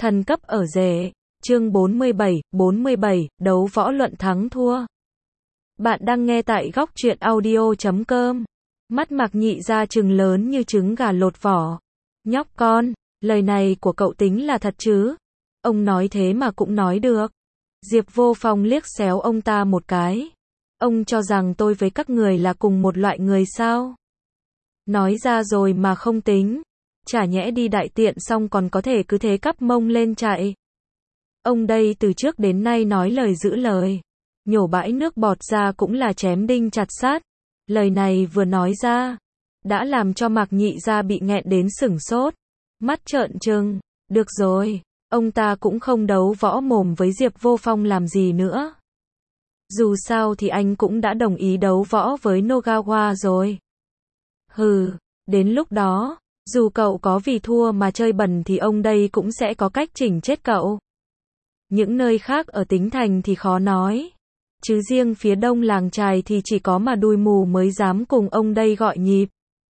Thần cấp ở rể. Chương 47, đấu võ luận thắng thua. Bạn đang nghe tại góc truyện audio.com. Mắt Mạc Nhị ra trừng lớn như trứng gà lột vỏ. Nhóc con, lời này của cậu tính là thật chứ? Ông nói thế mà cũng nói được. Diệp Vô Phong liếc xéo ông ta một cái. Ông cho rằng tôi với các người là cùng một loại người sao? Nói ra rồi mà không tính. Chả nhẽ đi đại tiện xong còn có thể cứ thế cắp mông lên chạy. Ông đây từ trước đến nay nói lời giữ lời. Nhổ bãi nước bọt ra cũng là chém đinh chặt sắt. Lời này vừa nói ra, đã làm cho Mạc Nhị ra bị nghẹn đến sửng sốt. Mắt trợn trừng. Được rồi, ông ta cũng không đấu võ mồm với Diệp Vô Phong làm gì nữa. Dù sao thì anh cũng đã đồng ý đấu võ với Nogawa rồi. Hừ, đến lúc đó, dù cậu có vì thua mà chơi bẩn thì ông đây cũng sẽ có cách chỉnh chết cậu. Những nơi khác ở Tính Thành thì khó nói. Chứ riêng phía đông làng chài thì chỉ có mà đuôi mù mới dám cùng ông đây gọi nhịp.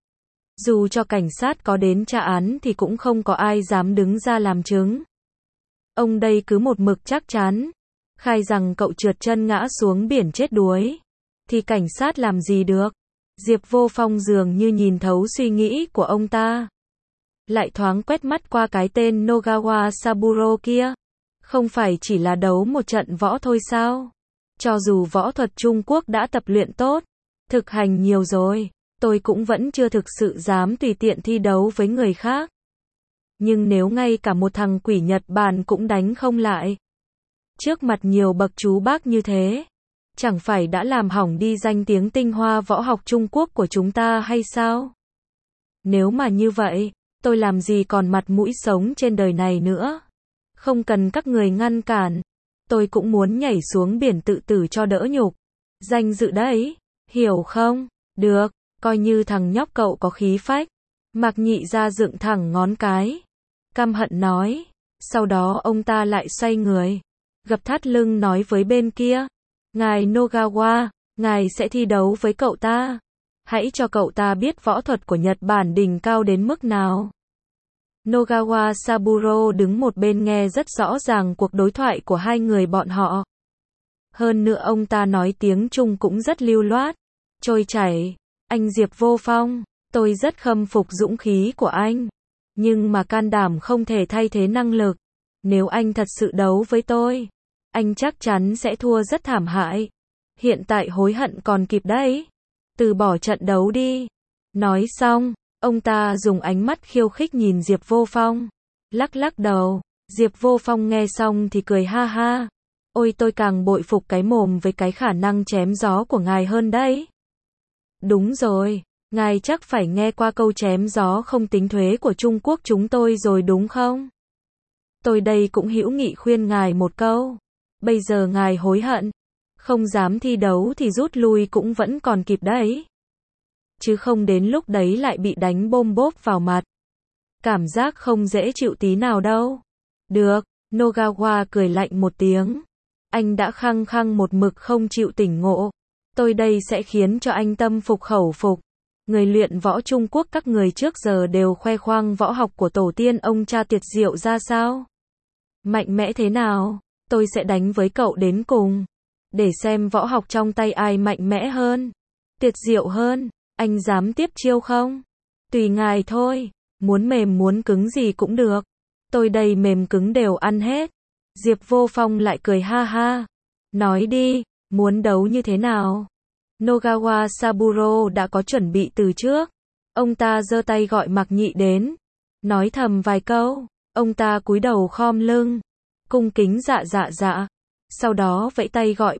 Dù cho cảnh sát có đến tra án thì cũng không có ai dám đứng ra làm chứng. Ông đây cứ một mực chắc chắn, khai rằng cậu trượt chân ngã xuống biển chết đuối. Thì cảnh sát làm gì được? Diệp Vô Phong dường như nhìn thấu suy nghĩ của ông ta. Lại thoáng quét mắt qua cái tên Nogawa Saburo kia. Không phải chỉ là đấu một trận võ thôi sao? Cho dù võ thuật Trung Quốc đã tập luyện tốt, thực hành nhiều rồi, tôi cũng vẫn chưa thực sự dám tùy tiện thi đấu với người khác. Nhưng nếu ngay cả một thằng quỷ Nhật Bản cũng đánh không lại, trước mặt nhiều bậc chú bác như thế, chẳng phải đã làm hỏng đi danh tiếng tinh hoa võ học Trung Quốc của chúng ta hay sao? Nếu mà như vậy, tôi làm gì còn mặt mũi sống trên đời này nữa? Không cần các người ngăn cản, tôi cũng muốn nhảy xuống biển tự tử cho đỡ nhục. Danh dự đấy, hiểu không? Được, coi như thằng nhóc cậu có khí phách. Mạc Nhị ra dựng thẳng ngón cái, căm hận nói. Sau đó ông ta lại xoay người, gập thắt lưng nói với bên kia. Ngài Nogawa, ngài sẽ thi đấu với cậu ta. Hãy cho cậu ta biết võ thuật của Nhật Bản đỉnh cao đến mức nào. Nogawa Saburo đứng một bên nghe rất rõ ràng cuộc đối thoại của hai người bọn họ. Hơn nữa ông ta nói tiếng Trung cũng rất lưu loát, trôi chảy. Anh Diệp Vô Phong, tôi rất khâm phục dũng khí của anh. Nhưng mà can đảm không thể thay thế năng lực. Nếu anh thật sự đấu với tôi, anh chắc chắn sẽ thua rất thảm hại. Hiện tại hối hận còn kịp đấy. Từ bỏ trận đấu đi. Nói xong, ông ta dùng ánh mắt khiêu khích nhìn Diệp Vô Phong. Lắc lắc đầu. Diệp Vô Phong nghe xong thì cười ha ha. Ôi tôi càng bội phục cái mồm với cái khả năng chém gió của ngài hơn đấy. Đúng rồi, ngài chắc phải nghe qua câu chém gió không tính thuế của Trung Quốc chúng tôi rồi đúng không? Tôi đây cũng hữu nghị khuyên ngài một câu. Bây giờ ngài hối hận, không dám thi đấu thì rút lui cũng vẫn còn kịp đấy. Chứ không đến lúc đấy lại bị đánh bôm bốp vào mặt. Cảm giác không dễ chịu tí nào đâu. Được, Nogawa cười lạnh một tiếng. Anh đã khăng khăng một mực không chịu tỉnh ngộ. Tôi đây sẽ khiến cho anh tâm phục khẩu phục. Người luyện võ Trung Quốc các người trước giờ đều khoe khoang võ học của tổ tiên ông cha tuyệt diệu ra sao? Mạnh mẽ thế nào? Tôi sẽ đánh với cậu đến cùng. Để xem võ học trong tay ai mạnh mẽ hơn, tuyệt diệu hơn. Anh dám tiếp chiêu không? Tùy ngài thôi. Muốn mềm muốn cứng gì cũng được. Tôi đây mềm cứng đều ăn hết. Diệp Vô Phong lại cười ha ha. Nói đi, muốn đấu như thế nào? Nogawa Saburo đã có chuẩn bị từ trước. Ông ta giơ tay gọi Mạc Nhị đến. Nói thầm vài câu. Ông ta cúi đầu khom lưng. Cung kính dạ. Sau đó vẫy tay gọi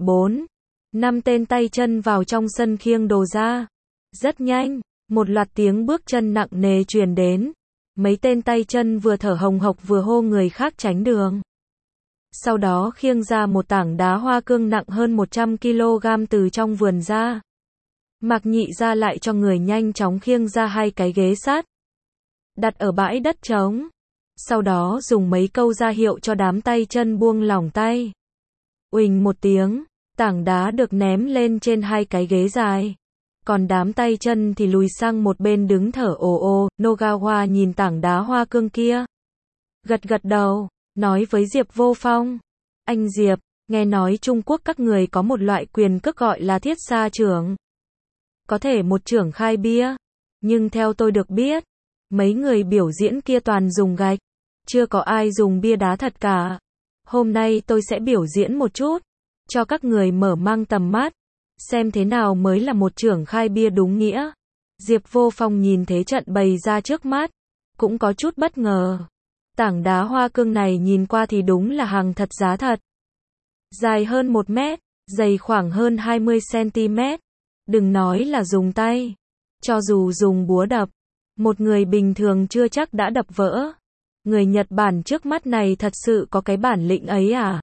4-5 tên tay chân vào trong sân khiêng đồ ra. Rất nhanh, một loạt tiếng bước chân nặng nề truyền đến. Mấy tên tay chân vừa thở hồng hộc vừa hô người khác tránh đường. Sau đó khiêng ra một tảng đá hoa cương nặng hơn 100 kg từ trong vườn ra. Mạc Nhị ra lại cho người nhanh chóng khiêng ra hai cái ghế sắt, đặt ở bãi đất trống. Sau đó dùng mấy câu ra hiệu cho đám tay chân buông lỏng tay. Uỳnh một tiếng, tảng đá được ném lên trên hai cái ghế dài. Còn đám tay chân thì lùi sang một bên đứng thở ồ ồ. Nogawa nhìn tảng đá hoa cương kia, gật gật đầu. nói với Diệp Vô Phong. Anh Diệp, nghe nói Trung Quốc các người có một loại quyền cước gọi là thiết sa trưởng. Có thể một trưởng khai bia, nhưng theo tôi được biết, mấy người biểu diễn kia toàn dùng gạch, chưa có ai dùng bia đá thật cả. Hôm nay tôi sẽ biểu diễn một chút, cho các người mở mang tầm mắt, xem thế nào mới là một trưởng khai bia đúng nghĩa. Diệp Vô Phong nhìn thế trận bày ra trước mắt, cũng có chút bất ngờ. Tảng đá hoa cương này nhìn qua thì đúng là hàng thật giá thật. Dài hơn 1 mét, dày khoảng hơn 20 cm. Đừng nói là dùng tay, cho dù dùng búa đập, một người bình thường chưa chắc đã đập vỡ. Người Nhật Bản trước mắt này thật sự có cái bản lĩnh ấy à?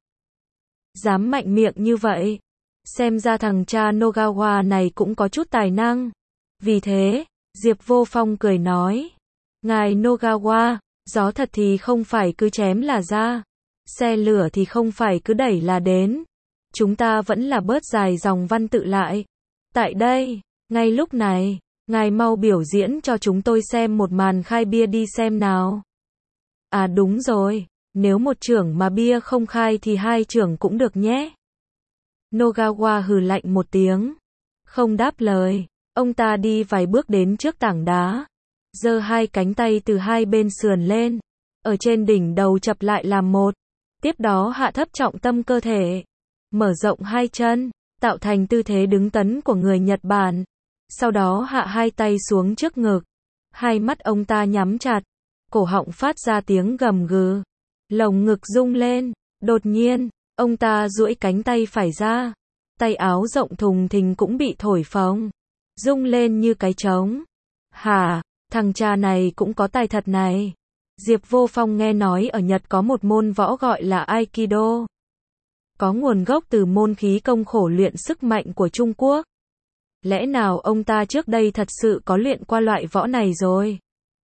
Dám mạnh miệng như vậy. Xem ra thằng cha Nogawa này cũng có chút tài năng. Vì thế, Diệp Vô Phong cười nói. Ngài Nogawa, gió thật thì không phải cứ chém là ra. Xe lửa thì không phải cứ đẩy là đến. Chúng ta vẫn là bớt dài dòng văn tự lại. Tại đây, ngay lúc này, ngài mau biểu diễn cho chúng tôi xem một màn khai bia đi xem nào. À đúng rồi, nếu một trưởng mà bia không khai thì 2 trưởng cũng được nhé. Nogawa hừ lạnh một tiếng, không đáp lời. Ông ta đi vài bước đến trước tảng đá, giơ 2 cánh tay từ 2 bên sườn lên, ở trên đỉnh đầu chập lại làm một. Tiếp đó hạ thấp trọng tâm cơ thể, mở rộng 2 chân, tạo thành tư thế đứng tấn của người Nhật Bản. Sau đó hạ 2 tay xuống trước ngực, 2 mắt ông ta nhắm chặt, cổ họng phát ra tiếng gầm gừ, lồng ngực rung lên. Đột nhiên, ông ta duỗi cánh tay phải ra, tay áo rộng thùng thình cũng bị thổi phồng, rung lên như cái trống. Hả, thằng cha này cũng có tài thật này. Diệp Vô Phong nghe nói ở Nhật có một môn võ gọi là Aikido, có nguồn gốc từ môn khí công khổ luyện sức mạnh của Trung Quốc. Lẽ nào ông ta trước đây thật sự có luyện qua loại võ này rồi?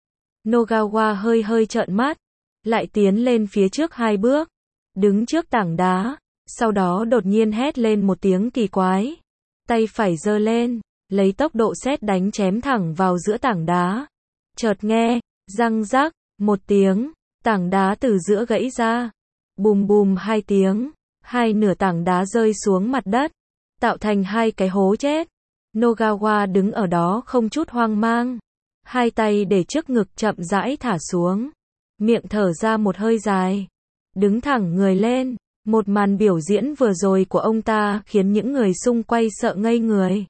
Nogawa hơi hơi trợn mắt, lại tiến lên phía trước 2 bước, đứng trước tảng đá, sau đó đột nhiên hét lên một tiếng kỳ quái. Tay phải giơ lên, lấy tốc độ sét đánh chém thẳng vào giữa tảng đá. Chợt nghe, răng rắc, một tiếng, tảng đá từ giữa gãy ra. Bùm bùm 2 tiếng, 2 nửa tảng đá rơi xuống mặt đất, tạo thành 2 cái hố chết. Nogawa đứng ở đó không chút hoang mang, 2 tay để trước ngực chậm rãi thả xuống, miệng thở ra một hơi dài, đứng thẳng người lên. Một màn biểu diễn vừa rồi của ông ta khiến những người xung quanh sợ ngây người.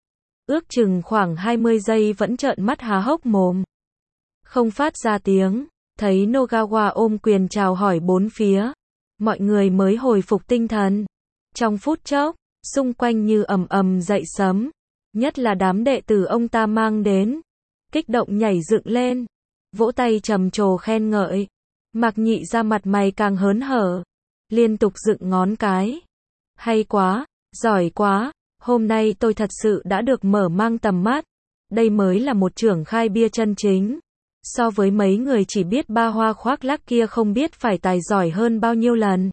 Ước chừng khoảng 20 giây vẫn trợn mắt há hốc mồm, không phát ra tiếng. Thấy Nogawa ôm quyền chào hỏi bốn phía, mọi người mới hồi phục tinh thần. Trong phút chốc, xung quanh như ầm ầm dậy sấm, nhất là đám đệ tử ông ta mang đến, kích động nhảy dựng lên, vỗ tay trầm trồ khen ngợi. Mạc Nhị ra mặt mày càng hớn hở, liên tục dựng ngón cái. Hay quá, giỏi quá, hôm nay tôi thật sự đã được mở mang tầm mắt. Đây mới là một trưởng khai bia chân chính. So với mấy người chỉ biết ba hoa khoác lác kia không biết phải tài giỏi hơn bao nhiêu lần.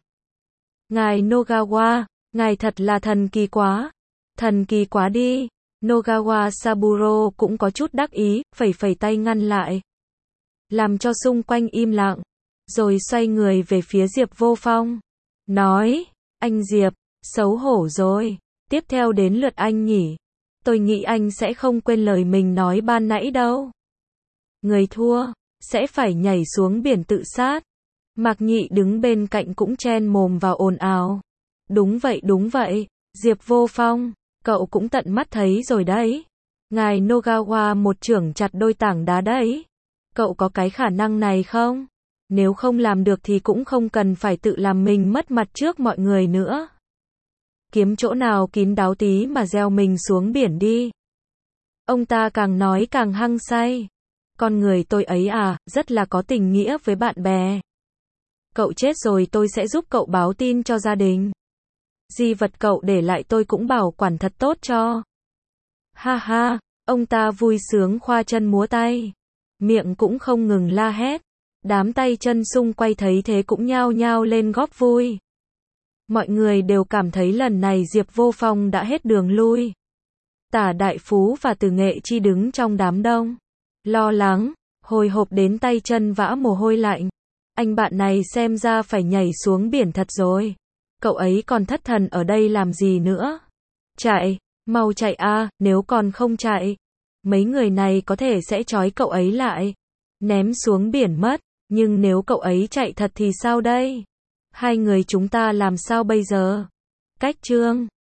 Ngài Nogawa, ngài thật là thần kỳ quá. Thần kỳ quá đi. Nogawa Saburo cũng có chút đắc ý, phẩy phẩy tay ngăn lại, làm cho xung quanh im lặng, rồi xoay người về phía Diệp Vô Phong, nói, anh Diệp, xấu hổ rồi, tiếp theo đến lượt anh nhỉ. Tôi nghĩ anh sẽ không quên lời mình nói ban nãy đâu. Người thua, sẽ phải nhảy xuống biển tự sát. Mạc Nhị đứng bên cạnh cũng chen mồm vào ồn ào. Đúng vậy, Diệp Vô Phong, cậu cũng tận mắt thấy rồi đấy. Ngài Nogawa một chưởng chặt đôi tảng đá đấy. Cậu có cái khả năng này không? Nếu không làm được thì cũng không cần phải tự làm mình mất mặt trước mọi người nữa. Kiếm chỗ nào kín đáo tí mà gieo mình xuống biển đi. Ông ta càng nói càng hăng say. Con người tôi ấy à, rất là có tình nghĩa với bạn bè. Cậu chết rồi tôi sẽ giúp cậu báo tin cho gia đình. Di vật cậu để lại tôi cũng bảo quản thật tốt cho. Ha ha, ông ta vui sướng khoa chân múa tay, miệng cũng không ngừng la hét. Đám tay chân xung quanh thấy thế cũng nhao nhao lên góp vui. Mọi người đều cảm thấy lần này Diệp Vô Phong đã hết đường lui. Tả Đại Phú và Từ Nghệ Chi đứng trong đám đông, lo lắng, hồi hộp đến tay chân vã mồ hôi lạnh. Anh bạn này xem ra phải nhảy xuống biển thật rồi. Cậu ấy còn thất thần ở đây làm gì nữa? Chạy, mau chạy a, nếu còn không chạy, mấy người này có thể sẽ trói cậu ấy lại, ném xuống biển mất. Nhưng nếu cậu ấy chạy thật thì sao đây? Hai người chúng ta làm sao bây giờ? Cách Trương